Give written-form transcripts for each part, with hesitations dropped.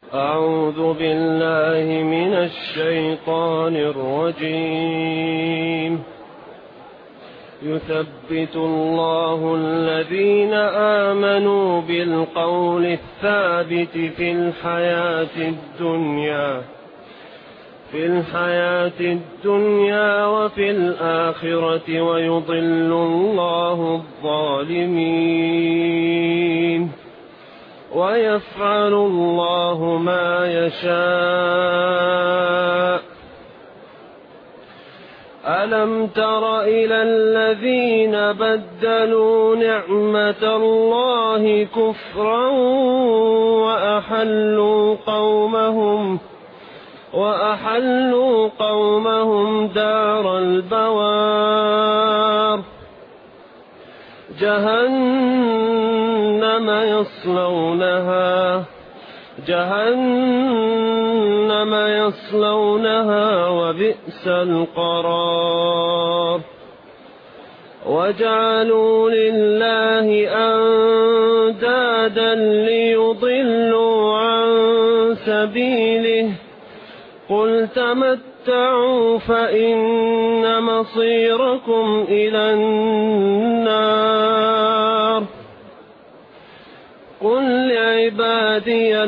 أعوذ بالله من الشيطان الرجيم. يثبت الله الذين آمنوا بالقول الثابت في الحياة الدنيا وفي الآخرة ويضل الله الظالمين ويفعل الله ما يشاء. ألم تر إلى الذين بدلوا نعمة الله كفرا وأحلوا قومهم دار البوار جهنم يصلونها وبئس القرار. وجعلوا لله أندادا ليضلوا عن سبيله قل تمتعوا فإن مصيركم إلى النار. قل لعبادي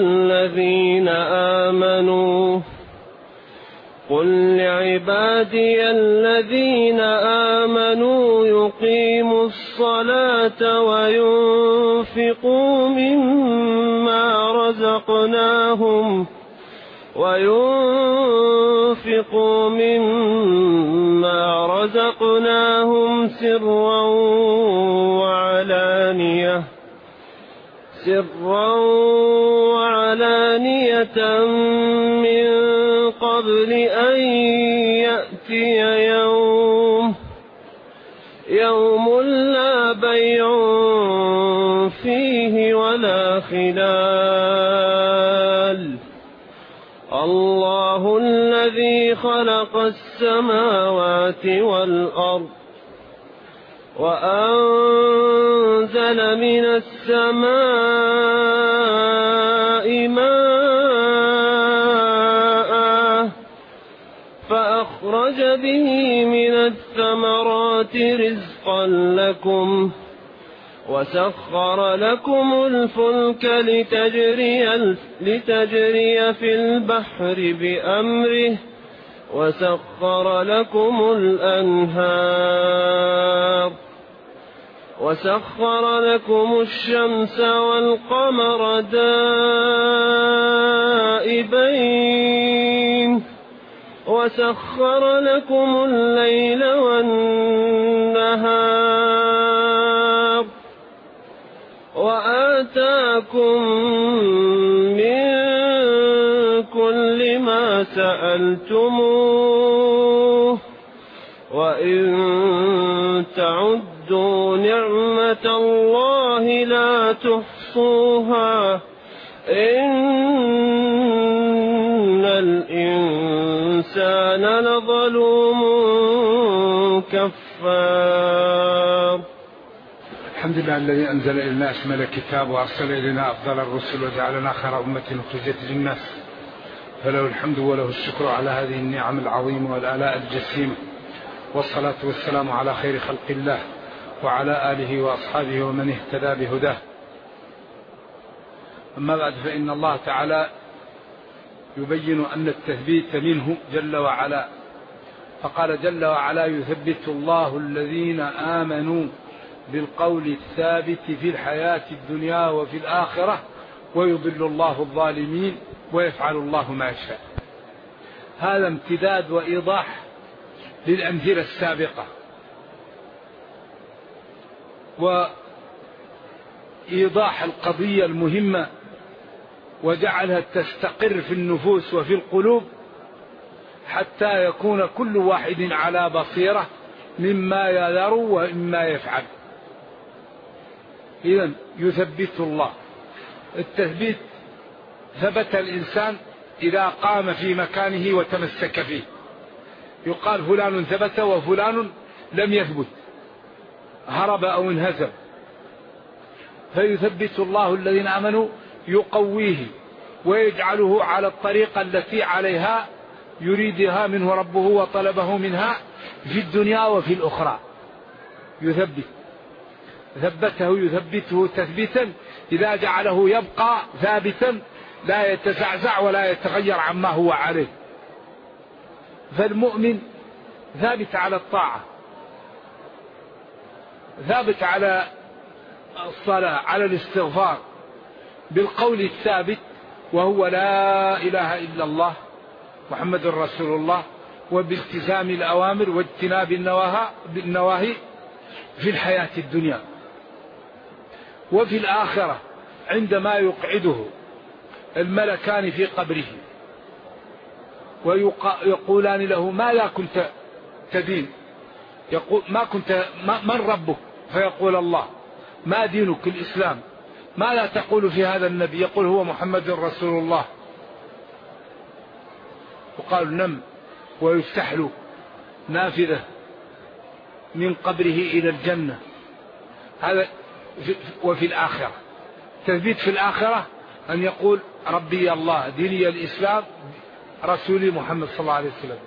الذين آمنوا يقيموا الصلاة وينفقوا مما رزقناهم سرا وعلانية من قبل أن يأتي يوم لا بيع فيه ولا خلال. الله الذي خلق السماوات والأرض وأنزل من السماء ماء فأخرج به من الثمرات رزقا لكم وسخر لكم الفلك لتجري في البحر بأمره وسخر لكم الأنهار وسخر لكم الشمس والقمر دائبين وسخر لكم الليل والنهار وآتاكم من كل ما سألتموه وإن تعدوا نعمة الله لا تحصوها إن الإنسان لظلوم كفار. الحمد لله الذي أنزل إلينا أشمل الكتاب وأرسل إلينا أفضل الرسل وجعلنا خير أمة أخرجت للناس، فله الحمد وله الشكر على هذه النعم العظيمة والآلاء الجسيمة، والصلاة والسلام على خير خلق الله وعلى آله وأصحابه ومن اهتدى بهداه. أما بعد، فإن الله تعالى يبين أن التثبيت منه جل وعلا، فقال جل وعلا: يثبت الله الذين آمنوا بالقول الثابت في الحياة الدنيا وفي الآخرة ويضل الله الظالمين ويفعل الله ما يشاء. هذا امتداد وإيضاح للأمثلة السابقة، وإيضاح القضية المهمة، وجعلها تستقر في النفوس وفي القلوب حتى يكون كل واحد على بصيرة مما يذر ومما يفعل. إذن يثبت الله. التثبيت ثبت الإنسان إذا قام في مكانه وتمسك فيه، يقال فلان ثبت وفلان لم يثبت، هرب أو انهزم. فيثبت الله الذين آمنوا، يقويه ويجعله على الطريقة التي عليها يريدها منه ربه وطلبه منها في الدنيا وفي الأخرى. ثبته يثبته تثبيتا إذا جعله يبقى ثابتا لا يتزعزع ولا يتغير عما هو عليه. فالمؤمن ثابت على الطاعة، ثابت على الصلاة، على الاستغفار، بالقول الثابت وهو لا إله إلا الله محمد رسول الله، وبالتزام الأوامر واجتناب النواهي في الحياة الدنيا. وفي الآخرة عندما يقعده الملكان في قبره ويقولان له ماذا كنت تدين؟ يقول من ربك؟ فيقول الله. ما دينك؟ الإسلام. ماذا تقول في هذا النبي؟ يقول هو محمد رسول الله. وقال نم، ويفتح له نافذة من قبره إلى الجنة. هذا وفي الآخرة تثبيت في الآخرة أن يقول ربي الله، ديني الإسلام، رسولي محمد صلى الله عليه وسلم.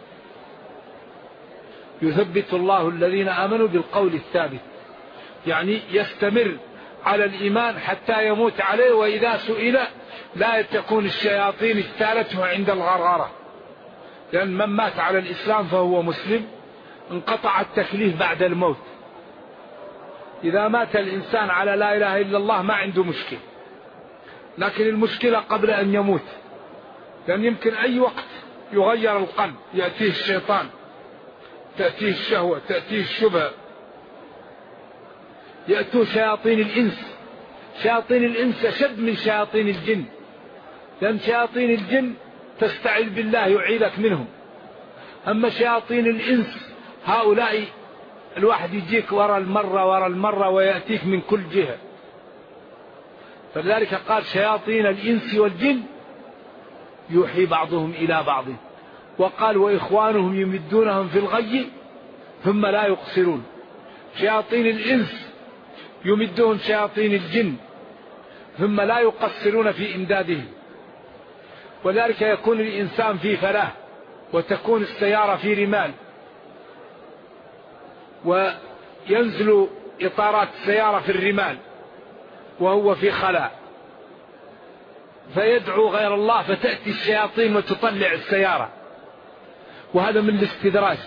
يثبت الله الذين آمنوا بالقول الثابت، يعني يستمر على الإيمان حتى يموت عليه، وإذا سئل لا تكون الشياطين اجتالته عند الغرغرة، لأن من مات على الإسلام فهو مسلم، انقطع التكليف بعد الموت. إذا مات الإنسان على لا إله إلا الله ما عنده مشكلة، لكن المشكلة قبل أن يموت، لأن يمكن أي وقت يغير القلب، يأتيه الشيطان، تأتيه الشهوة، تأتيه الشبهة، يأتوا شياطين الإنس. شياطين الإنس أشد من شياطين الجن، لأن شياطين الجن تستعيذ بالله يعيذك منهم، أما شياطين الإنس هؤلاء الواحد يجيك وراء المرة ويأتيك من كل جهة. فلذلك قال شياطين الإنس والجن يوحي بعضهم إلى بعض، وقال وإخوانهم يمدونهم في الغي ثم لا يقصرون. شياطين الإنس يمدهم شياطين الجن ثم لا يقصرون في إمدادهم، ولذلك يكون الإنسان في فلاح وتكون السيارة في رمال، وينزل إطارات السيارة في الرمال وهو في خلاء، فيدعو غير الله فتأتي الشياطين وتطلع السيارة، وهذا من الاستدراج.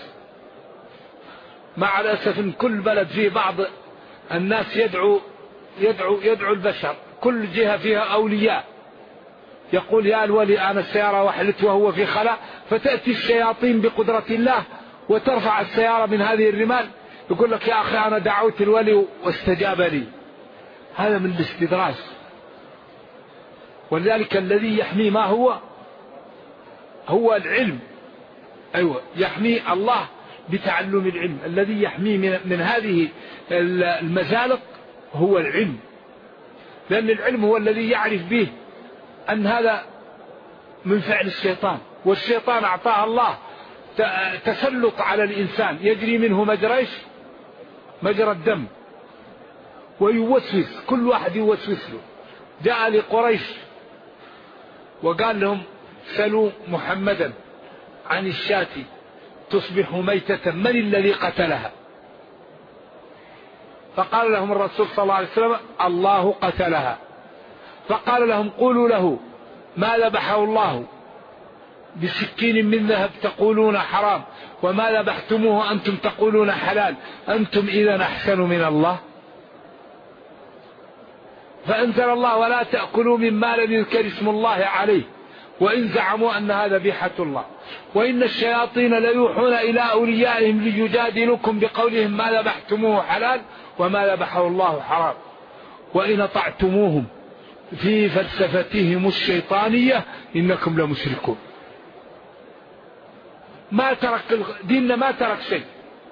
مع الأسف كل بلد فيه بعض الناس يدعو البشر، كل جهة فيها أولياء، يقول يا الولي أنا السيارة وحلت وهو في خلاء، فتأتي الشياطين بقدرة الله وترفع السيارة من هذه الرمال، يقول لك يا أخي أنا دعوت الولي واستجاب لي. هذا من الاستدراج. ولذلك الذي يحمي ما هو العلم. أيوة، يحمي الله بتعلم العلم. الذي يحمي من هذه المزالق هو العلم، لأن العلم هو الذي يعرف به أن هذا من فعل الشيطان، والشيطان أعطاه الله تسلط على الإنسان، يجري منه مجرى الدم، ويوسوس، كل واحد يوسوس له. جاء لقريش وقال لهم سلوا محمدا عن الشاة تصبح ميتة من الذي قتلها؟ فقال لهم الرسول صلى الله عليه وسلم الله قتلها. فقال لهم قولوا له ما ذبحه الله بسكين من ذهب تقولون حرام، وما ذبحتموه أنتم تقولون حلال، أنتم إذا أحسن من الله. فأنزل الله ولا تأكلوا مما لم يذكر اسم الله عليه وإن زعموا أنها ذبيحة الله، وإن الشياطين ليوحون إلى أوليائهم ليجادلوكم بقولهم ما ذبحتموه حلال وما ذبحه الله حرام وإن أطعتموهم في فلسفتهم الشيطانية إنكم لمشركون. ما ترك ديننا، ما ترك شيء.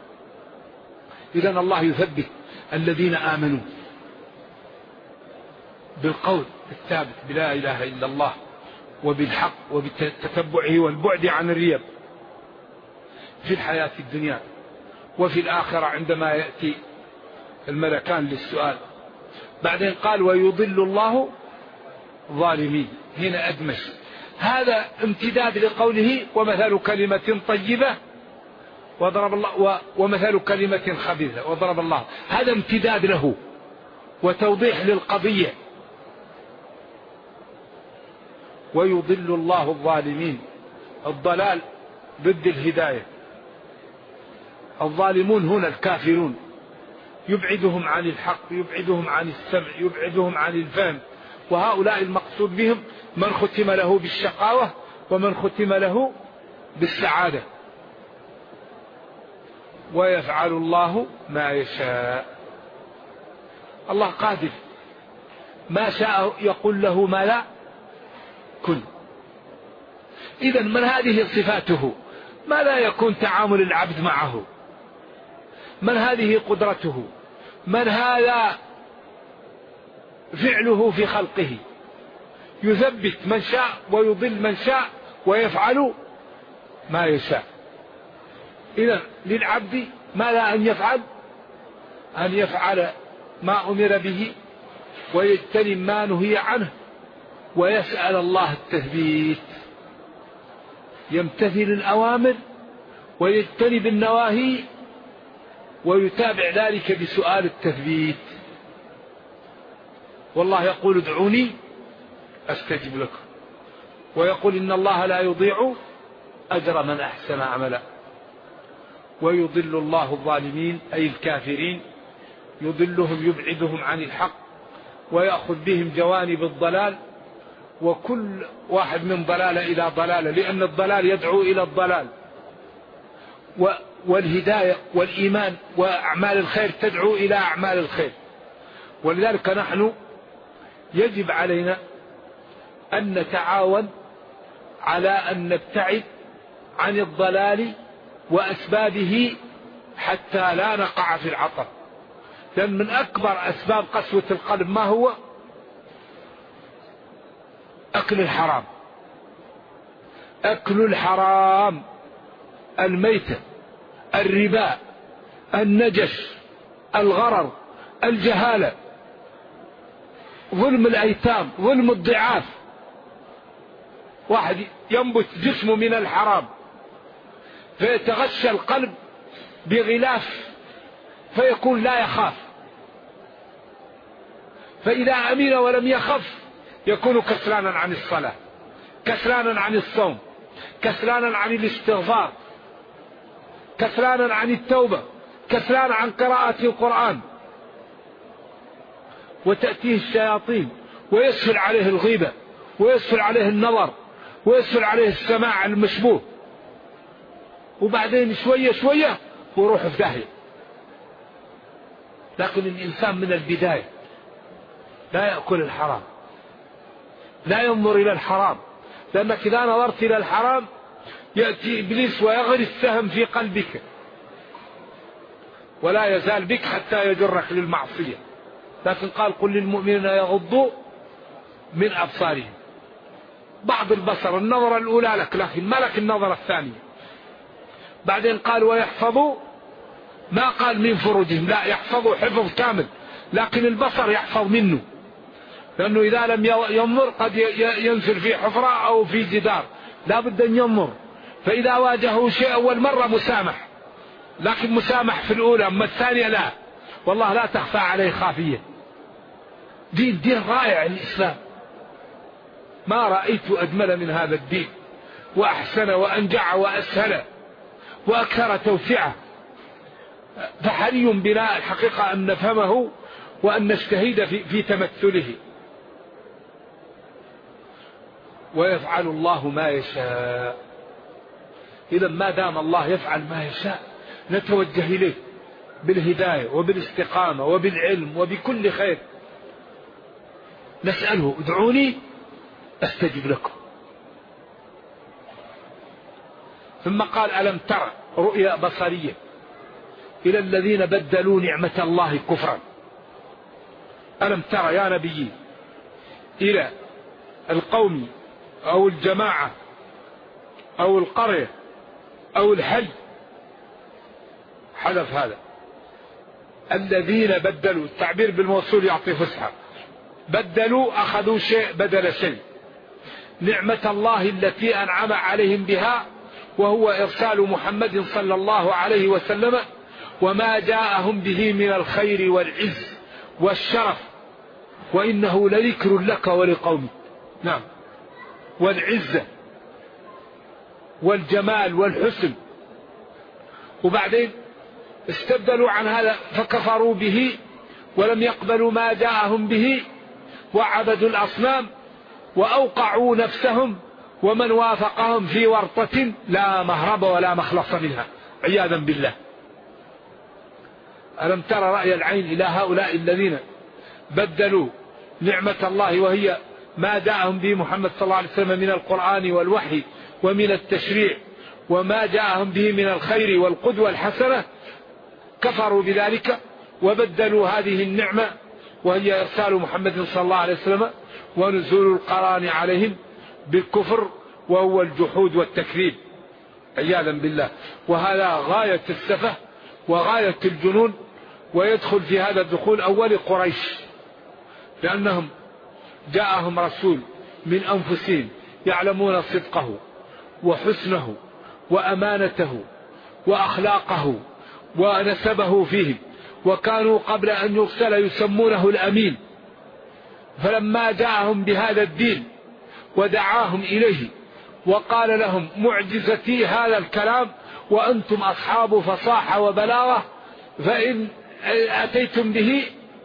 إذن الله يثبت الذين آمنوا بالقول الثابت بلا إله إلا الله وبالحق وبتتبعه والبعد عن الريب في الحياة الدنيا وفي الآخرة عندما يأتي الملكان للسؤال. بعدين قال ويضل الله ظالمين. هنا أدمج، هذا امتداد لقوله ومثل كلمة طيبة وضرب الله ومثل كلمة خبيثة وضرب الله، هذا امتداد له وتوضيح للقضية. ويضل الله الظالمين، الضلال ضد الهداية. الظالمون هنا الكافرون، يبعدهم عن الحق، يبعدهم عن السمع، يبعدهم عن الفهم. وهؤلاء المقصود بهم من ختم له بالشقاوة ومن ختم له بالسعادة. ويفعل الله ما يشاء. الله قادر، ما شاء يقول له ما لا كن. إذا من هذه صفاته ما لا يكون تعامل العبد معه، من هذه قدرته، من هذا فعله في خلقه، يثبت من شاء ويضل من شاء ويفعل ما يشاء. إذا للعبد ما لا أن يفعل ما أمر به ويجتنب ما نهي عنه ويسأل الله التثبيت، يمتثل الأوامر ويجتنب النواهي ويتابع ذلك بسؤال التثبيت. والله يقول ادعوني أستجب لكم، ويقول إن الله لا يضيع أجر من أحسن عملا. ويضل الله الظالمين أي الكافرين، يضلهم يبعدهم عن الحق ويأخذ بهم جوانب الضلال، وكل واحد من ضلالة إلى ضلالة، لأن الضلال يدعو إلى الضلال، والهداية والإيمان وأعمال الخير تدعو إلى أعمال الخير. ولذلك نحن يجب علينا أن نتعاون على أن نبتعد عن الضلال وأسبابه حتى لا نقع في العطب. لأن من أكبر أسباب قسوة القلب ما هو؟ أكل الحرام. أكل الحرام، الميتة، الربا، النجش، الغرر، الجهالة، ظلم الأيتام، ظلم الضعاف. واحد ينبت جسمه من الحرام فيتغشى القلب بغلاف فيكون لا يخاف، فإذا أمن ولم يخف يكون كسلانا عن الصلاة، كسلانا عن الصوم، كسلانا عن الاستغفار، كسلانا عن التوبة، كسلانا عن قراءة القرآن. وتأتيه الشياطين ويسهل عليه الغيبة ويسهل عليه النظر ويسهل عليه السماع المشبوه، وبعدين شوية شوية ويروح في داهية. لكن الإنسان من البداية لا يأكل الحرام، لا ينظر إلى الحرام، لأنك إذا نظرت إلى الحرام يأتي إبليس ويغرس سهم في قلبك ولا يزال بك حتى يجرك للمعصية. لكن قال قل للمؤمنين يغضوا من أبصارهم. بعض البصر النظرة الأولى لك، لكن ما لك النظرة الثانية. بعدين قال ويحفظوا، ما قال من فروجهم، لا، يحفظوا حفظ كامل، لكن البصر يحفظ منه، لأنه إذا لم ينظر قد ينزل في حفرة أو في جدار، لا بد أن ينظر. فإذا واجهه شيء أول مرة مسامح، لكن مسامح في الأولى، أما الثانية لا، والله لا تخفى عليه خافية. دين رائع الإسلام، ما رأيت أجمل من هذا الدين، وأحسن وأنجع وأسهل وأكثر توسعة. فحري بنا الحقيقة أن نفهمه وأن نجتهد في تمثله. ويفعل الله ما يشاء. إذا ما دام الله يفعل ما يشاء نتوجه إليه بالهداية وبالاستقامة وبالعلم وبكل خير، نسأله ادعوني أستجب لكم. ثم قال ألم تر، رؤيا بصرية، إلى الذين بدلوا نعمة الله كفرا. ألم تر يا نبي إلى القوم أو الجماعة أو القرية أو الحي، حذف هذا، الذين بدلوا، التعبير بالموصول يعطي فسحة، بدلوا، أخذوا شيء بدل شيء. نعمة الله التي أنعم عليهم بها وهو إرسال محمد صلى الله عليه وسلم وما جاءهم به من الخير والعز والشرف، وإنه لذكر لك ولقومك. نعم، والعزة والجمال والحسن. وبعدين استبدلوا عن هذا فكفروا به ولم يقبلوا ما جاءهم به وعبدوا الأصنام وأوقعوا نفسهم ومن وافقهم في ورطة لا مهرب ولا مخلص منها عياذا بالله. ألم ترى رأي العين إلى هؤلاء الذين بدلوا نعمة الله وهي ما جاءهم به محمد صلى الله عليه وسلم من القرآن والوحي ومن التشريع وما جاءهم به من الخير والقدوة الحسنة، كفروا بذلك وبدلوا هذه النعمة وهي إرسال محمد صلى الله عليه وسلم ونزول القرآن عليهم بالكفر وهو الجحود والتكذيب عياذا بالله. وهذا غاية السفه وغاية الجنون، ويدخل في هذا الدخول أول قريش، لأنهم جاءهم رسول من أنفسهم يعلمون صدقه وحسنه وأمانته وأخلاقه ونسبه فيهم، وكانوا قبل أن يرسل يسمونه الأمين. فلما جاءهم بهذا الدين ودعاهم إليه وقال لهم معجزتي هذا الكلام وأنتم أصحاب فصاحة وبلاغة، فإن أتيتم به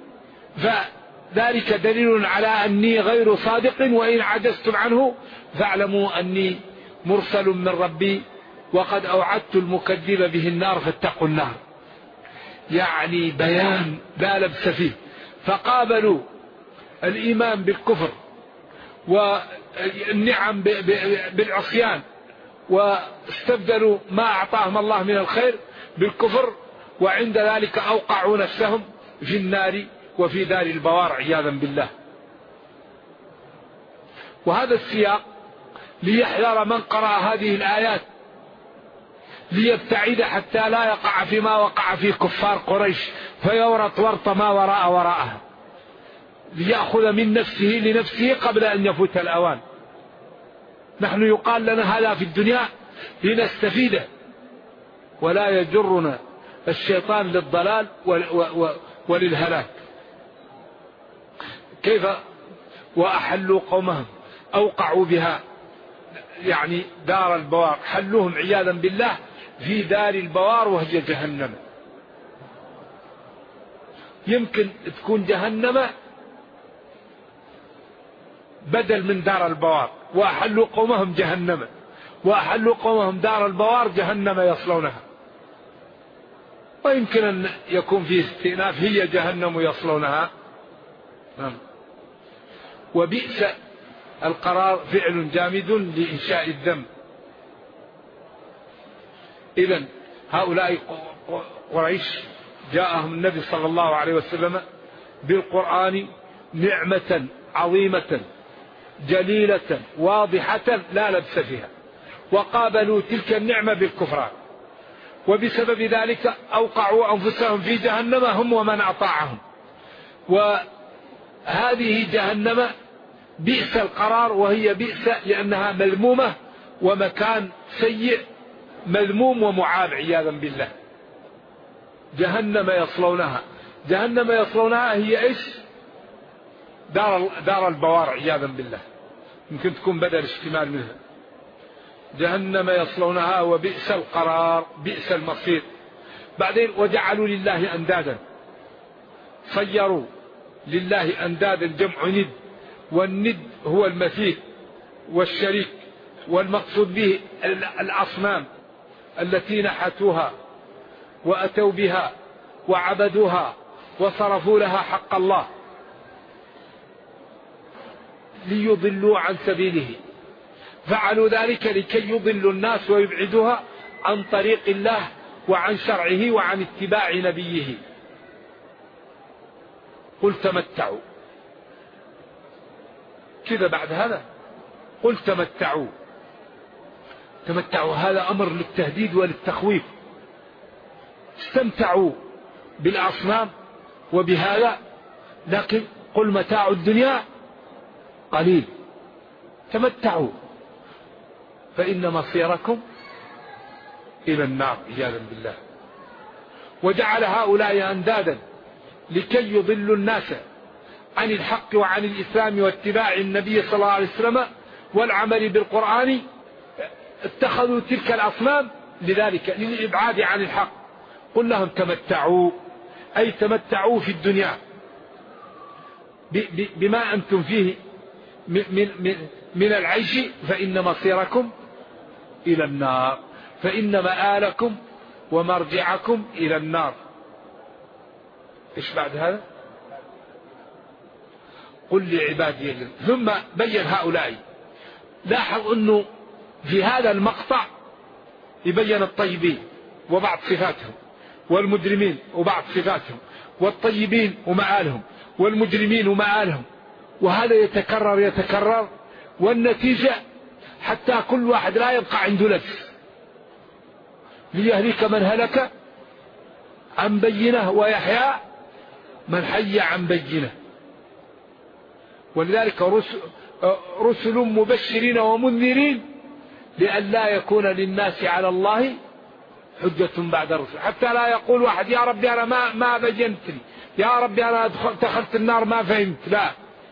فذلك دليل على أني غير صادق، وإن عجزتم عنه فاعلموا أني مرسل من ربي وقد أوعدت المكذب به النار فاتقوا النار. يعني بيان لا لبس فيه. فقابلوا الإيمان بالكفر والنعم بالعصيان، واستبدلوا ما أعطاهم الله من الخير بالكفر، وعند ذلك أوقعوا نفسهم في النار وفي دار البوار عياذا بالله. وهذا السياق ليحذر من قرأ هذه الآيات ليبتعد حتى لا يقع فيما وقع فيه كفار قريش فيورط ورط ما وراءها، ليأخذ من نفسه لنفسه قبل أن يفوت الأوان. نحن يقال لنا هذا في الدنيا لنستفيده، ولا يجرنا الشيطان للضلال وللهلاك. كيف وأحلوا قومهم أوقعوا بها، يعني دار البوار، حلوهم عياذا بالله في دار البوار وهي جهنم. يمكن تكون جهنم بدل من دار البوار، وأحلوا قومهم جهنم، وأحلوا قومهم دار البوار جهنم يصلونها. ويمكن أن يكون فيه استئناف، هي جهنم يصلونها. وبئس القرار فعل جامد لإنشاء الذنب. إذن هؤلاء قريش جاءهم النبي صلى الله عليه وسلم بالقرآن نعمة عظيمة جليلة واضحة لا لبس فيها، وقابلوا تلك النعمة بالكفران، وبسبب ذلك أوقعوا أنفسهم في جهنم هم ومن أطاعهم. وهذه جهنم بئس القرار، وهي بئس لأنها ملمومة ومكان سيء مذموم ومعاب عياذا بالله. جهنم يصلونها، جهنم يصلونها هي إيش؟ دار البوار عياذا بالله، يمكن تكون بدل اشتمال منها. جهنم يصلونها وبئس القرار، بئس المصير. بعدين وجعلوا لله أندادا، صيروا لله أندادا جمع ند، والند هو المثيل والشريك، والمقصود به الأصنام التي نحتوها وأتوا بها وعبدوها وصرفوا لها حق الله ليضلوا عن سبيله. فعلوا ذلك لكي يضلوا الناس ويبعدوها عن طريق الله وعن شرعه وعن اتباع نبيه. قل تمتعوا كذا، بعد هذا قل تمتعوا. تمتعوا هذا أمر للتهديد وللتخويف. استمتعوا بالأصنام وبهذا، لكن قل متاع الدنيا قليل تمتعوا فإن مصيركم إلى النار عياذا بالله. وجعل هؤلاء أندادا لكي يضلوا الناس عن الحق وعن الإسلام واتباع النبي صلى الله عليه وسلم والعمل بالقرآن. اتخذوا تلك الأصنام لذلك للإبعاد عن الحق. قل لهم تمتعوا أي تمتعوا في الدنيا بما أنتم فيه من العيش فإن مصيركم إلى النار فإن مآلكم ومرجعكم إلى النار. إيش بعد هذا؟ قل لعبادي. ثم بين هؤلاء. لاحظ أنه في هذا المقطع يبين الطيبين وبعض صفاتهم والمجرمين وبعض صفاتهم والطيبين ومآلهم والمجرمين ومآلهم. وهذا يتكرر والنتيجة حتى كل واحد لا يبقى عنده لبس. ليهلك من هلك عن بينه ويحيى من حي عن بينه. ولذلك رسل مبشرين ومنذرين لئلا يكون للناس على الله حجة بعد الرسل. حتى لا يقول واحد يا ربي أنا ما بينت لي، يا ربي أنا دخلت النار ما فهمت. لا،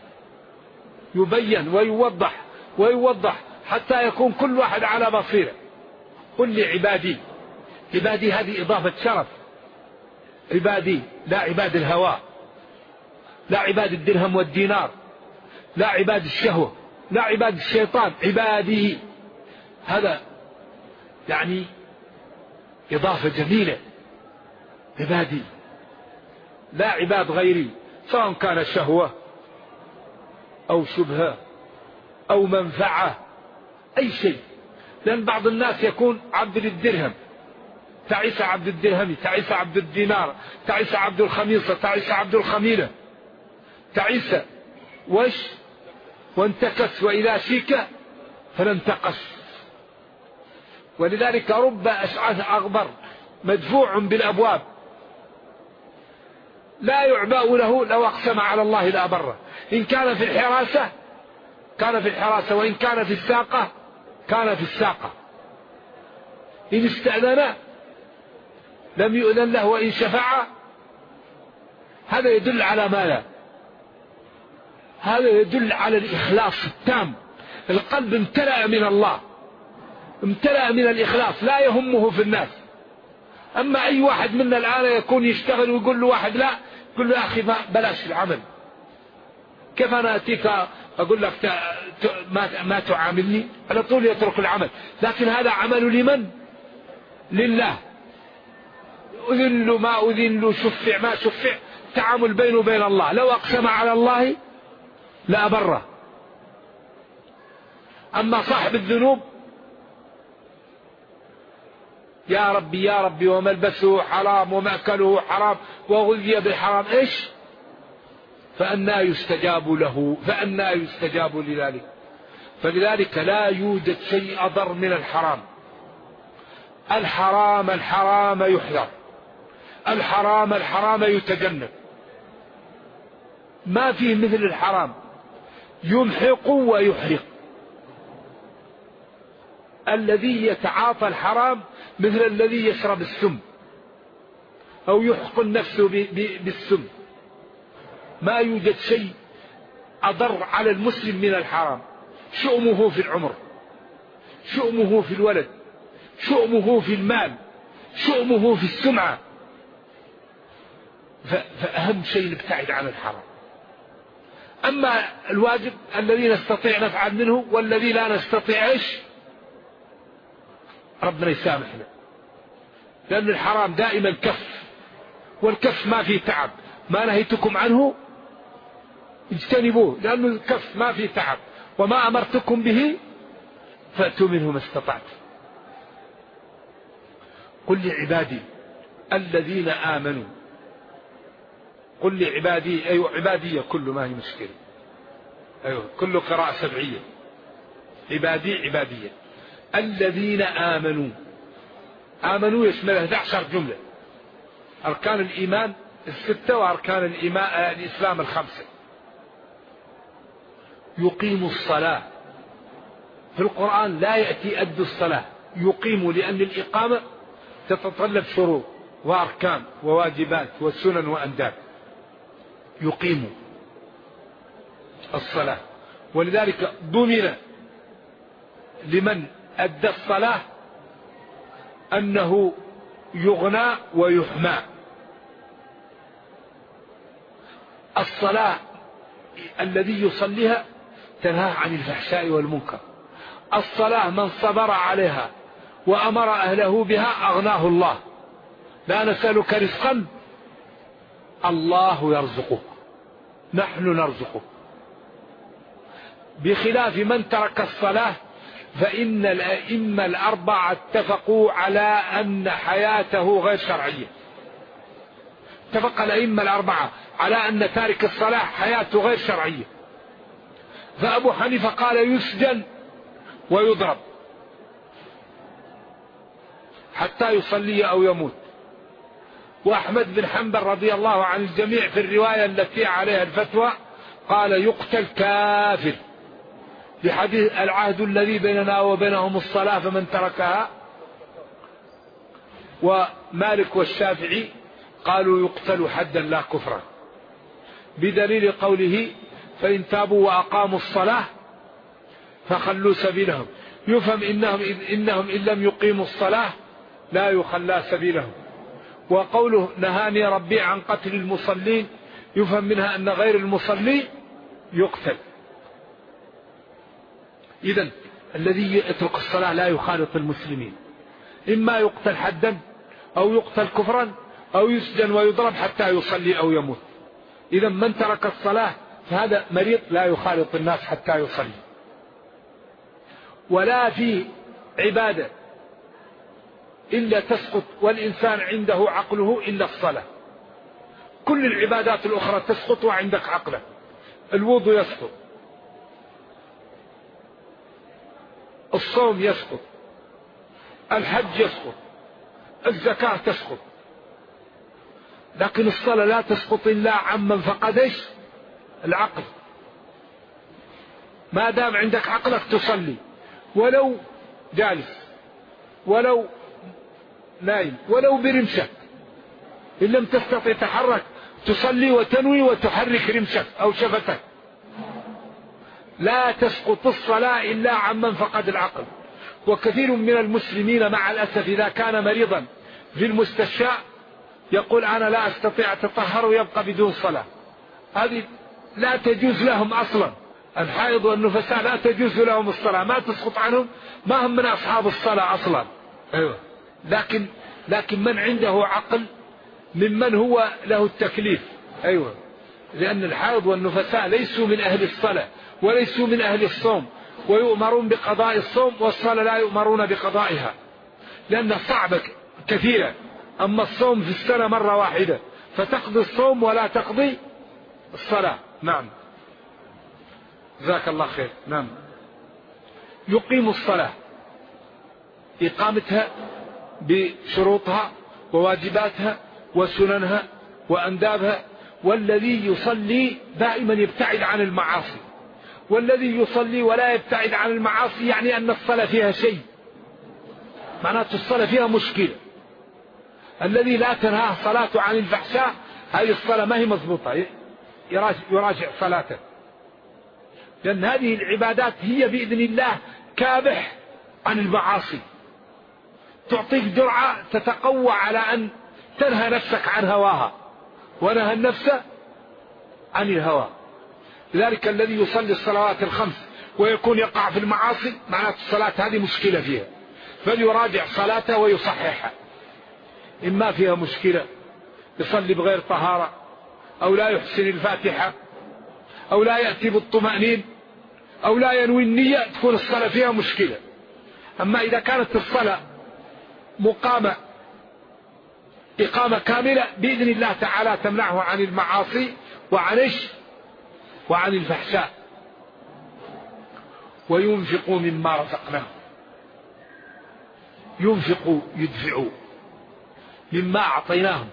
يبين ويوضح حتى يكون كل واحد على بصيرة. قل لعبادي. عبادي هذه إضافة شرف. عبادي لا عباد الهوى، لا عباد الدرهم والدينار، لا عباد الشهوة، لا عباد الشيطان. عبادي هذا يعني إضافة جميلة. عبادي لا عباد غيري، سواء كان شهوة أو شبهة أو منفعة أي شيء. لأن بعض الناس يكون عبد للدرهم، تعيس عبد الدرهم، تعيس عبد الدينار، تعيس عبد الخميصة، تعيس عبد الخميلة، تعيس وانتكس وإذا شيك فلانتقص. ولذلك رب أشعث أغبر مدفوع بالأبواب لا يعبأ له لو أقسم على الله لا بره. إن كان في الحراسة كان في الحراسة، وإن كان في الساقة كان في الساقة. إن استأذن لم يؤذن له، وإن شفع. هذا يدل على ماذا؟ هذا يدل على الإخلاص التام. القلب امتلأ من الله، امتلأ من الإخلاص، لا يهمه في الناس. أما أي واحد منا الآن يكون يشتغل ويقول له واحد لا، يقول له يا أخي بلاش العمل، كيف أنا أتيك أقول لك ما تعاملني، على طول يترك العمل. لكن هذا عمل لمن؟ لله. أذن له ما أذن له، شفع ما شفع، تعامل بينه وبين الله. لو أقسم على الله لا بره. أما صاحب الذنوب يا ربي يا ربي وملبسه حرام ومأكله حرام وغذي بالحرام، إيش؟ فأنى يستجاب له، فأنى يستجاب لذلك. فلذلك لا يوجد شيء أضر من الحرام. الحرام يحذر، الحرام يتجنب. ما فيه مثل الحرام، يمحق ويحرق. الذي يتعاطى الحرام مثل الذي يشرب السم أو يحقن نفسه بالسم. ما يوجد شيء أضر على المسلم من الحرام. شؤمه في العمر، شؤمه في الولد، شؤمه في المال، شؤمه في السمعة. فأهم شيء نبتعد عن الحرام. أما الواجب الذي نستطيع نفعل منه، والذي لا نستطيع إيش؟ ربنا يسامحنا. لأن الحرام دائما كف، والكف ما فيه تعب. ما نهيتكم عنه اجتنبوه، لأن الكف ما فيه تعب. وما أمرتكم به فأتوا منه ما استطعتم. قل لعبادي الذين آمنوا. قل لعبادي، أيوة عبادية كل ما هي مشكلة، أيوة كل قراءة سبعية. عبادية الذين آمنوا. آمنوا يشمل 11 جملة. أركان الإيمان 6 وأركان الإسلام 5. يقيم الصلاة. في القرآن لا يأتي أد الصلاة، يقيم، لأن الإقامة تتطلب شروط وأركان وواجبات وسنن وأنداب. يقيم الصلاة، ولذلك ضمن لمن أدى الصلاة أنه يغنى ويحمى. الصلاة الذي يصليها تنهى عن الفحشاء والمنكر. الصلاة من صبر عليها وأمر أهله بها أغناه الله. لا نسألك رزقا، الله يرزقه، نحن نرزقه. بخلاف من ترك الصلاة، فإن الأئمة الأربعة اتفقوا على أن حياته غير شرعية. اتفق الأئمة الأربعة على أن تارك الصلاة حياته غير شرعية. فأبو حنيفة قال يسجن ويضرب حتى يصلي أو يموت. وأحمد بن حنبل رضي الله عن الجميع في الرواية التي عليها الفتوى قال يقتل كافر، بحديث العهد الذي بيننا وبينهم الصلاة فمن تركها. ومالك والشافعي قالوا يقتل حدا لا كفرا، بدليل قوله فإن تابوا وأقاموا الصلاة فخلوا سبيلهم. يفهم إنهم إن لم يقيموا الصلاة لا يخلى سبيلهم. وقوله نهاني ربي عن قتل المصلين، يفهم منها أن غير المصلي يقتل. إذن الذي يترك الصلاة لا يخالط المسلمين، إما يقتل حدا أو يقتل كفرا أو يسجن ويضرب حتى يصلي أو يموت. إذن من ترك الصلاة فهذا مريض لا يخالط الناس حتى يصلي. ولا في عبادة إلا تسقط والإنسان عنده عقله إلا الصلاة. كل العبادات الأخرى تسقط وعندك عقله. الوضوء يسقط، الصوم يسقط، الحج يسقط، الزكاة تسقط، لكن الصلاة لا تسقط إلا عمن فقد العقل. ما دام عندك عقلك تصلي، ولو جالس، ولو نايم، ولو برمشك، إن لم تستطع تحرك تصلي وتنوي وتحرك رمشك أو شفتك. لا تسقط الصلاة إلا عمن فقد العقل. وكثير من المسلمين مع الأسف إذا كان مريضا في المستشفى يقول أنا لا أستطيع أتطهر ويبقى بدون صلاة. هذه لا تجوز لهم أصلا. الحائض والنفساء لا تجوز لهم الصلاة، ما تسقط عنهم، ما هم من أصحاب الصلاة أصلا. أيوة. لكن من عنده عقل ممن هو له التكليف. أيوة. لأن الحائض والنفساء ليسوا من أهل الصلاة وليسوا من أهل الصوم، ويؤمرون بقضاء الصوم، والصلاة لا يؤمرون بقضائها لأنها صعبة كثيرا. أما الصوم في السنة مرة واحدة، فتقضي الصوم ولا تقضي الصلاة. نعم، جزاك الله خير. نعم، يقيم الصلاة إقامتها بشروطها وواجباتها وسننها وأندابها. والذي يصلي دائما يبتعد عن المعاصي. والذي يصلي ولا يبتعد عن المعاصي يعني أن الصلاة فيها شيء، معناته الصلاة فيها مشكلة. الذي لا تنهاه صلاته عن الفحشاء هذه الصلاة ما هي مضبوطة، يراجع صلاته. لأن هذه العبادات هي بإذن الله كابح عن المعاصي، تعطيك جرعة تتقوى على أن تنهى نفسك عن هواها، ونهى النفس عن الهوى. لذلك الذي يصلي الصلوات الخمس ويكون يقع في المعاصي معناته الصلاة هذه مشكلة فيها، فليراجع صلاته ويصححها. إما فيها مشكلة يصلي بغير طهارة، أو لا يحسن الفاتحة، أو لا يأتي بالطمأنين، أو لا ينوي النية، تكون الصلاة فيها مشكلة. أما إذا كانت الصلاة مقامة إقامة كاملة بإذن الله تعالى تمنعه عن المعاصي وعن الفحشاء. وينفقوا مما رزقناهم، ينفقوا يدفعوا مما أعطيناهم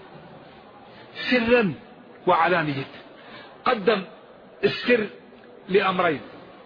سرا وعلانية. قدم السر لأمرين: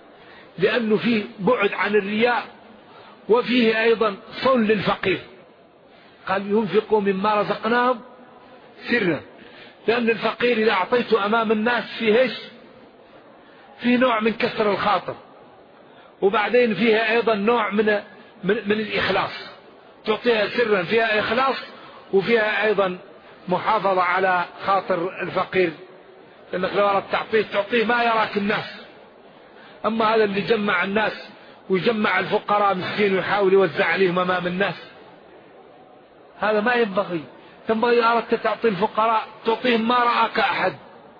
لأنه فيه بعد عن الرياء، وفيه أيضا صون للفقير. قال ينفقوا مما رزقناهم سرا، لأن الفقير إذا أعطيته أمام الناس فيه إيش؟ فيه نوع من كسر الخاطر، وبعدين فيها أيضا نوع من الإخلاص. تعطيها سرا فيها إخلاص، وفيها أيضا محافظة على خاطر الفقير، لأنك لو أردت تعطيه ما يراك الناس. أما هذا اللي جمع الناس ويجمع الفقراء مسكين ويحاول يوزع عليهم أمام الناس، هذا ما ينبغي. تنبغي أردت تعطي الفقراء تعطيهم ما رآك أحد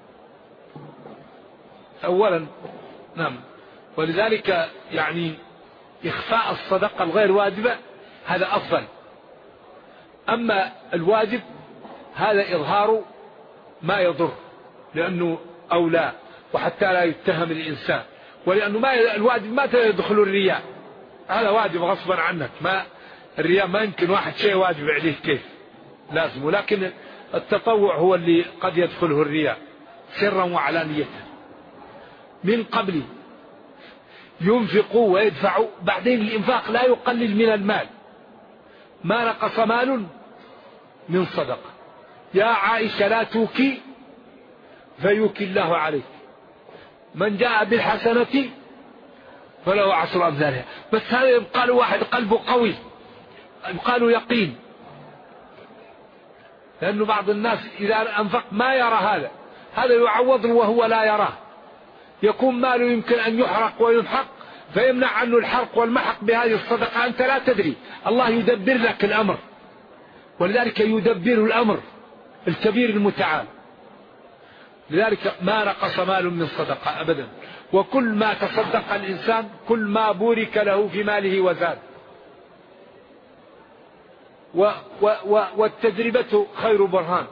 أولا. نعم. ولذلك يعني إخفاء الصدقة الغير واجبة هذا أفضل. أما الواجب هذا إظهار ما يضر، لأنه أولى، وحتى لا يتهم الإنسان، ولأنه الواجب ما يدخل الرياء، هذا واجب غصبا عنك. ما الرياء ما يمكن واحد شيء واجب عليه كيف لازم، ولكن التطوع هو اللي قد يدخله الرياء سرا وعلانية. من قبل ينفقوا ويدفعوا، بعدين الإنفاق لا يقلل من المال، ما نقص مال من صدقة. يا عائشة لا توكي فيوكي الله عليك، من جاء بالحسنة فله 10 أمثالها. بس هذا يبقى له واحد قلبه قوي، يبقى له يقين، لأنه بعض الناس إذا أنفق ما يرى هذا يعوض وهو لا يراه. يكون ماله يمكن أن يحرق ويمحق، فيمنع عنه الحرق والمحق بهذه الصدقة. أنت لا تدري، الله يدبر لك الأمر، ولذلك يدبر الأمر الكبير المتعال. لذلك ما نقص مال من صدقة أبدا، وكل ما تصدق الإنسان كل ما بورك له في ماله وزاد. والتجربة خير برهان.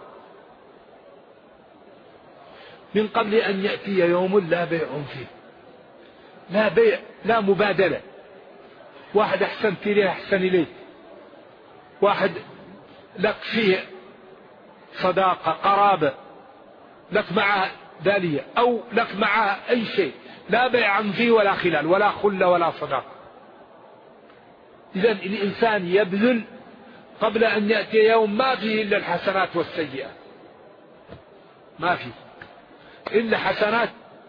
من قبل أن يأتي يوم لا بيع فيه، لا بيع لا مبادلة. واحد أحسنت إليه أحسن إليك، واحد لك فيه صداقة قرابة، لك معه دالية أو لك معه أي شيء، لا بيع فيه ولا خلال ولا خلة ولا صداقة. إذن الإنسان يبذل قبل أن يأتي يوم ما فيه إلا الحسنات والسيئات، ما فيه إلا حسنات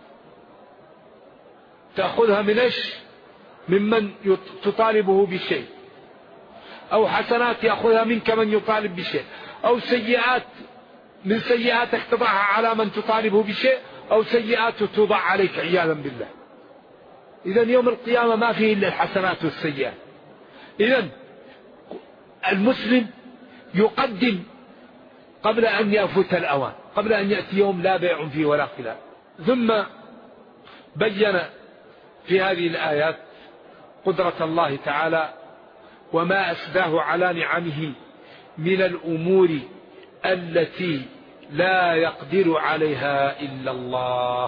تأخذها من إيش؟ ممن تطالبه بشيء، أو حسنات يأخذها منك من يطالب بشيء، أو سيئات من سيئاتك تضعها على من تطالبه بشيء، أو سيئات توضع عليك عياذا بالله. إذن يوم القيامة ما فيه إلا الحسنات والسيئات. إذن المسلم يقدم قبل أن يفوت الأوان، قبل أن يأتي يوم لا بيع فيه ولا خلال. ثم بين في هذه الآيات قدرة الله تعالى وما أسداه على نعمه من الأمور التي لا يقدر عليها إلا الله.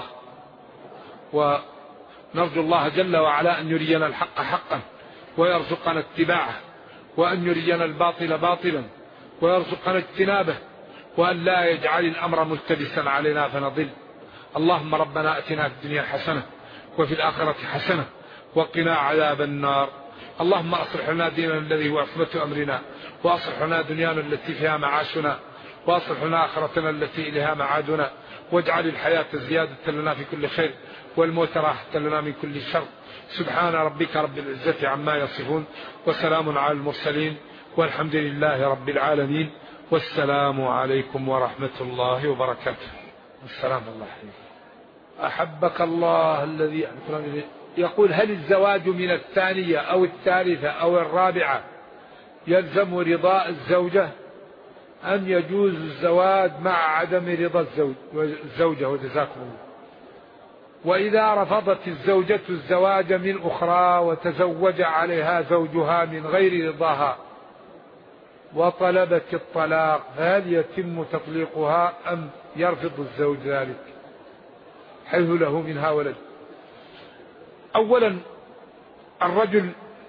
ونرجو الله جل وعلا أن يرينا الحق حقا ويرزقنا اتباعه، وأن يرينا الباطل باطلا ويرزقنا اجتنابه، وأن لا يجعل الأمر ملتبسا علينا فنضل. اللهم ربنا أتنا في الدنيا حسنة وفي الآخرة حسنة وقنا عذاب النار. اللهم أصلح لنا ديننا الذي هو عصمة أمرنا، وأصلح لنا دنيانا التي فيها معاشنا، وأصلح لنا آخرتنا التي إليها معادنا، واجعل الحياة زيادة لنا في كل خير والموت راحة لنا من كل شر. سبحان ربك رب العزة عما يصفون، وسلام على المرسلين، والحمد لله رب العالمين، والسلام عليكم ورحمة الله وبركاته. السلام الله عليكم. أحبك الله الذي يقول: هل الزواج من الثانية أو الثالثة أو الرابعة يلزم رضاء الزوجة، أم يجوز الزواج مع عدم رضا الزوجة؟ وجزاكم الله. وإذا رفضت الزوجة الزواج من أخرى وتزوج عليها زوجها من غير رضاها وطلبت الطلاق، هل يتم تطليقها أم يرفض الزوج ذلك حيث له منها ولد؟ أولا، الرجل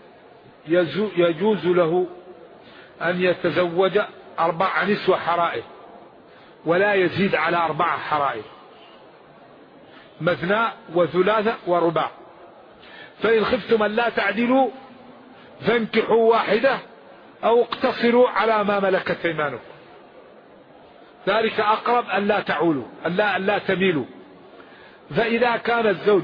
يجوز له أن يتزوج 4 نسوة حرائر ولا يزيد على 4 حرائر، مثنى وثلاثة ورباع. فإن خفتم أن لا تعدلوا فانكحوا واحدة أو اقتصروا على ما ملكت أيمانكم، ذلك أقرب أن لا تعولوا أن لا تميلوا. فإذا كان الزوج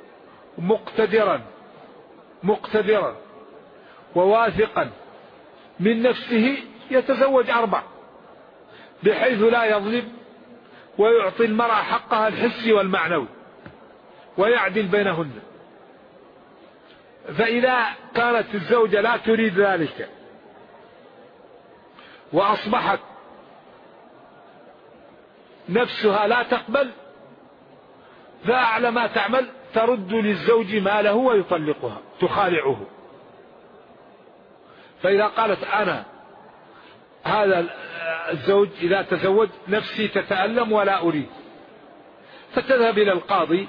مقتدرا وواثقا من نفسه يتزوج 4 بحيث لا يظلم، ويعطي المرأة حقها الحسي والمعنوي ويعدل بينهن. فإذا كانت الزوجة لا تريد ذلك وأصبحت نفسها لا تقبل، فأعلى ما تعمل ترد للزوج ماله ويطلقها، تخالعه. فإذا قالت أنا هذا الزوج إذا تزوج نفسي تتألم ولا أريد، فتذهب إلى القاضي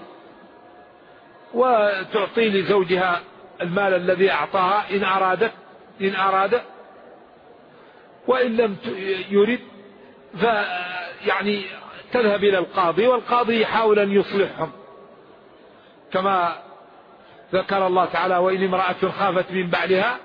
وتعطي لزوجها المال الذي أعطاها إن أراد، وإن لم يرد يعني تذهب إلى القاضي، والقاضي يحاول أن يصلحهم كما ذكر الله تعالى: وإن امرأة خافت من بعلها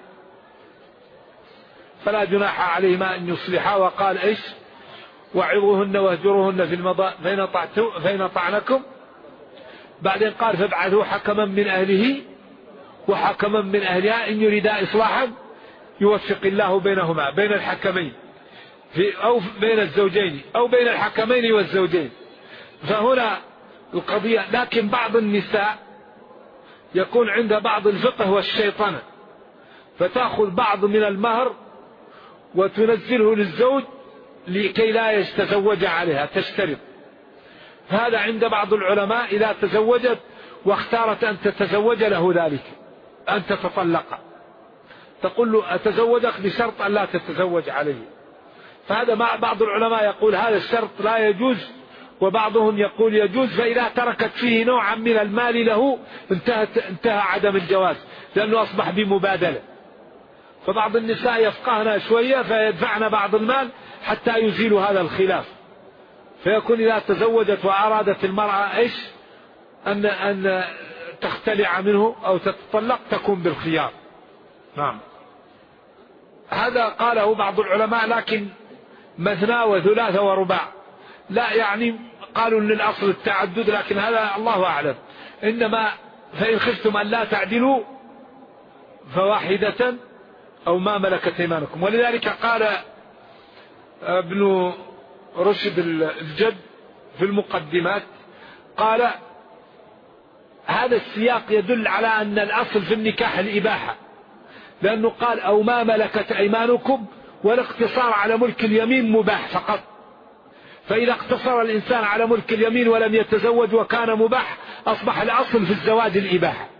فلا جناح عليهما أن يصلحا. وقال إيش؟ وعظوهن واهجروهن في المضاجع فإن طعنكم. بعدين قال: فابعثوا حكما من أهله وحكما من أهلها إن يريدا إصلاحا يوفق الله بينهما، بين الحكمين أو بين الزوجين أو بين الحكمين والزوجين. فهنا القضية. لكن بعض النساء يكون عند بعض الفقه والشيطنة، فتأخذ بعض من المهر وتنزله للزوج لكي لا يتزوج عليها، تشترط. هذا عند بعض العلماء إذا تزوجت واختارت أن تتزوج له ذلك، أن تتطلق، تقول له أتزوجك بشرط أن لا تتزوج عليه. فهذا بعض العلماء يقول هذا الشرط لا يجوز، وبعضهم يقول يجوز. فإذا تركت فيه نوعا من المال له انتهى عدم الجواز، لأنه أصبح بمبادلة. فبعض النساء يفقهن شوية فيدفعن بعض المال حتى يزيلوا هذا الخلاف، فيكون إذا تزوجت وأرادت المرأة إيش أن تختلع منه أو تتطلق تكون بالخيار. نعم، هذا قاله بعض العلماء، لكن مثنى وثلاثة ورباع لا، يعني قالوا أن الأصل التعدد، لكن هذا الله أعلم. إنما فإن خفتم أن لا تعدلوا فواحدة أو ما ملكت أيمانكم. ولذلك قال ابن رشد الجد في المقدمات، قال هذا السياق يدل على أن الأصل في النكاح الإباحة، لأنه قال أو ما ملكت أيمانكم، والاقتصار على ملك اليمين مباح فقط. فإذا اقتصر الإنسان على ملك اليمين ولم يتزوج وكان مباح، أصبح الأصل في الزواج الإباحة.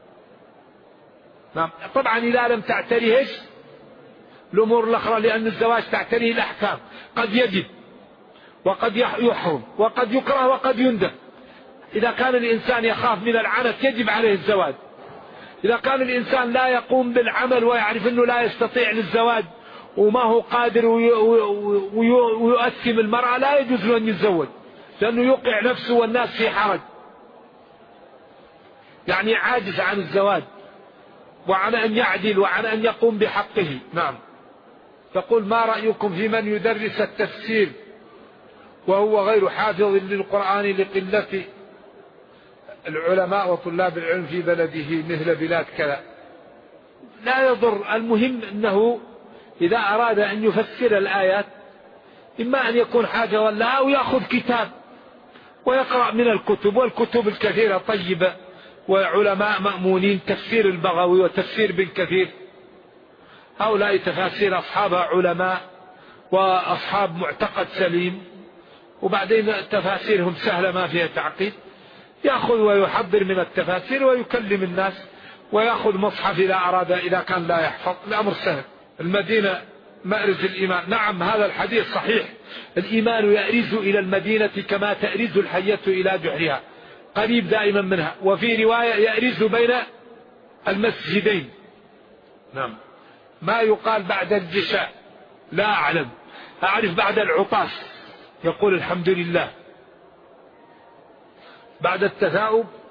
نعم، طبعا إذا لم تعتريهش الأمور الأخرى، لأن الزواج تعتريه الأحكام، قد يجب وقد يحرم وقد يكره وقد يندب. إذا كان الإنسان يخاف من العنت يجب عليه الزواج. إذا كان الإنسان لا يقوم بالعمل ويعرف أنه لا يستطيع للزواج وما هو قادر ويؤثم المرأة، لا يجوز له أن يتزوج، لأنه يوقع نفسه والناس في حرج، يعني عاجز عن الزواج وعن أن يعدل وعن أن يقوم بحقه. نعم. تقول ما رأيكم في من يدرس التفسير وهو غير حافظ للقرآن لقلة العلماء وطلاب العلم في بلده مثل بلاد كذا؟ لا يضر، المهم أنه إذا أراد أن يفسر الآيات إما أن يكون حاجة ولا، أو يأخذ كتاب ويقرأ من الكتب، والكتب الكثيرة طيبة وعلماء مأمونين، تفسير البغوي وتفسير بن كثير، هؤلاء تفاسير أصحابها علماء وأصحاب معتقد سليم، وبعدين تفاسيرهم سهلة ما فيها تعقيد. يأخذ ويحضر من التفاسير ويكلم الناس، ويأخذ مصحف إذا أراد، إذا كان لا يحفظ الأمر سهل. المدينة مأرز الإيمان. نعم، هذا الحديث صحيح. الإيمان يأرز إلى المدينة كما تأرز الحية إلى جحرها، قريب دائما منها. وفي رواية يأرز بين المسجدين. نعم. ما يقال بعد الجشاء لا أعلم، أعرف بعد العطاس يقول الحمد لله، بعد التثاؤب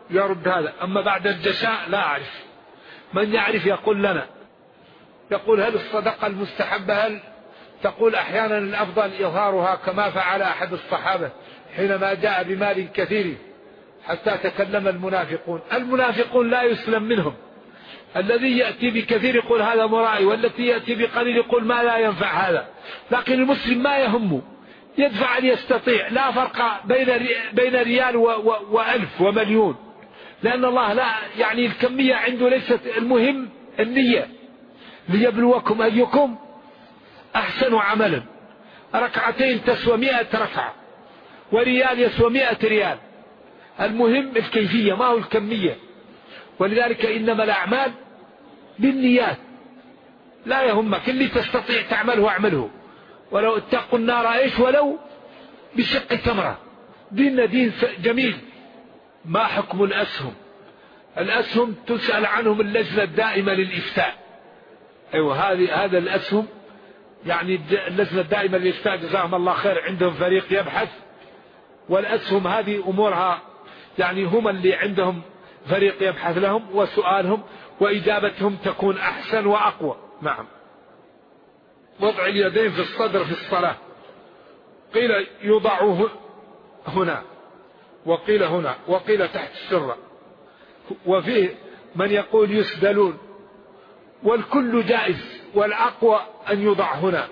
يرد هذا. أما بعد الجشاء لا أعرف. من يعرف يقول لنا. يقول هل الصدقة المستحبة هل تقول أحيانا الأفضل إظهارها كما فعل أحد الصحابة حينما جاء بمال كثير حتى تكلم المنافقون. المنافقون لا يسلم منهم. الذي يأتي بكثير يقول هذا مرائي، والذي يأتي بقليل يقول ما لا ينفع هذا. لكن المسلم ما يهمه، يدفع ليستطيع، لا فرق بين ريال وألف ومليون، لأن الله لا يعني الكمية عنده ليست المهم النية. ليبلوكم أيكم أحسن عملا. ركعتين تسوى 100 ركعة، وريال يسوى 100 ريال. المهم الكيفية ما هو الكمية. ولذلك إنما الأعمال بالنيات. لا يهمك اللي تستطيع تعمله اعمله، ولو اتقوا النار ايش ولو بشق تمرة. ديننا دين جميل. ما حكم الأسهم؟ الأسهم تسأل عنهم اللجنة الدائمة للإفتاء. أيوة هذا الأسهم يعني اللجنة الدائمة للإفتاء جزاهم الله خير عندهم فريق يبحث. والأسهم هذه أمورها يعني هم اللي عندهم فريق يبحث لهم، وسؤالهم وإجابتهم تكون أحسن وأقوى. نعم. وضع اليدين في الصدر في الصلاة، قيل يوضع هنا، وقيل هنا، وقيل تحت السرة، وفيه من يقول يسدلون، والكل جائز، والأقوى أن يوضع هنا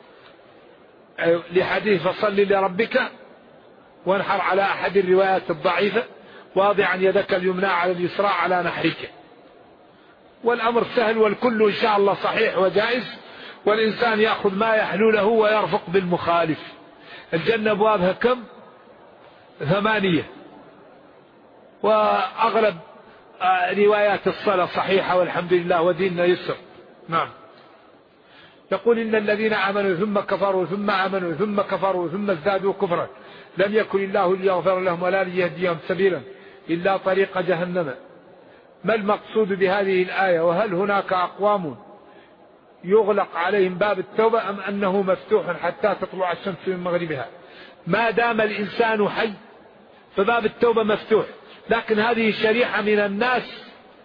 لحديث فصل لربك وانحر على أحد الروايات الضعيفة واضعا يدك اليمنى على اليسرى على نحرك. والأمر سهل، والكل إن شاء الله صحيح وجائز، والإنسان يأخذ ما يحلو له ويرفق بالمخالف. الجنة أبوابها كم؟ 8، وأغلب روايات الصلاة صحيحة والحمد لله، وديننا يسر. نعم. يقول إن الذين آمنوا ثم كفروا ثم آمنوا ثم كفروا ثم ازدادوا كفرا لم يكن الله ليغفر لهم ولا ليهديهم سبيلا إلا طريق جهنم. ما المقصود بهذه الآية؟ وهل هناك أقوام يغلق عليهم باب التوبة أم أنه مفتوح حتى تطلع الشمس من مغربها؟ ما دام الإنسان حي فباب التوبة مفتوح، لكن هذه شريحة من الناس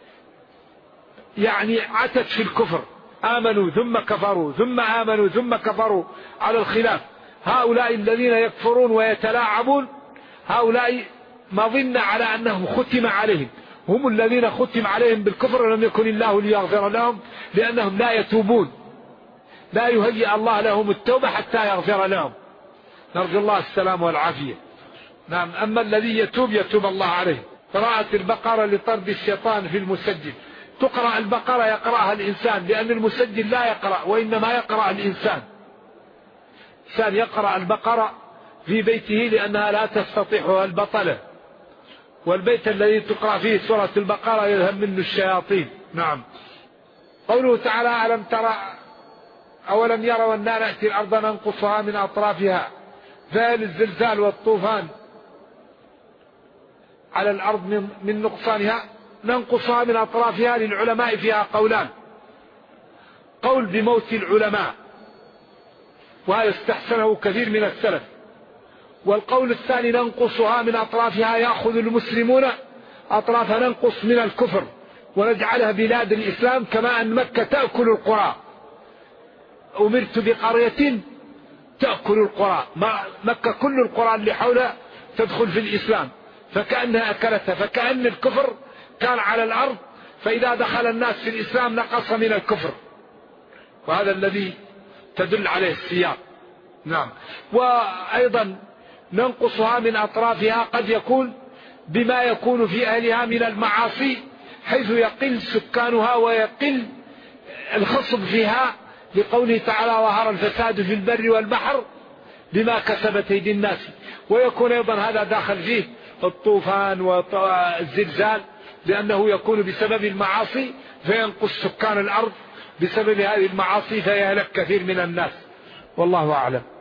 يعني عتت في الكفر، آمنوا ختم كفروا ثم آمنوا ثم كفروا على الخلاف. هؤلاء الذين يكفرون ويتلاعبون هؤلاء ما ظن على أنهم ختم عليهم، هم الذين ختم عليهم بالكفر ولم يكن الله ليغفر لهم لأنهم لا يتوبون، لا يهيئ الله لهم التوبة حتى يغفر لهم. نرجو الله السلام والعافية. نعم. أما الذي يتوب الله عليه. قراءة البقرة لطرد الشيطان في المسجل. تقرأ البقرة يقرأها الإنسان، لأن المسجل لا يقرأ وإنما يقرأ الإنسان. الإنسان يقرأ البقرة في بيته لأنها لا تستطيعها البطلة، والبيت الذي تقرأ فيه سورة البقرة يذهب منه الشياطين. نعم. قوله تعالى أولم يروا أننا نأتي الأرض ننقصها من أطرافها فهل الزلزال والطوفان على الأرض من نقصانها؟ ننقصها من أطرافها للعلماء فيها قولان. قول بموت العلماء وهذا استحسنه كثير من السلف، والقول الثاني ننقصها من أطرافها يأخذ المسلمون أطراف ننقص من الكفر ونجعلها بلاد الإسلام كما أن مكة تأكل القرى. أمرت بقرية تأكل القرى، مكة كل القرى اللي حولها تدخل في الإسلام فكأنها أكلتها، فكأن الكفر كان على الأرض، فإذا دخل الناس في الإسلام نقص من الكفر، وهذا الذي تدل عليه السياق. نعم. وأيضا ننقصها من أطرافها قد يكون بما يكون في أهلها من المعاصي حيث يقل سكانها ويقل الخصب فيها، لقوله تعالى ظهر الفساد في البر والبحر بما كسبت أيدي الناس. ويكون أيضا هذا داخل فيه الطوفان والزلزال، لأنه يكون بسبب المعاصي فينقص سكان الأرض بسبب هذه المعاصي فيهلك كثير من الناس. والله أعلم.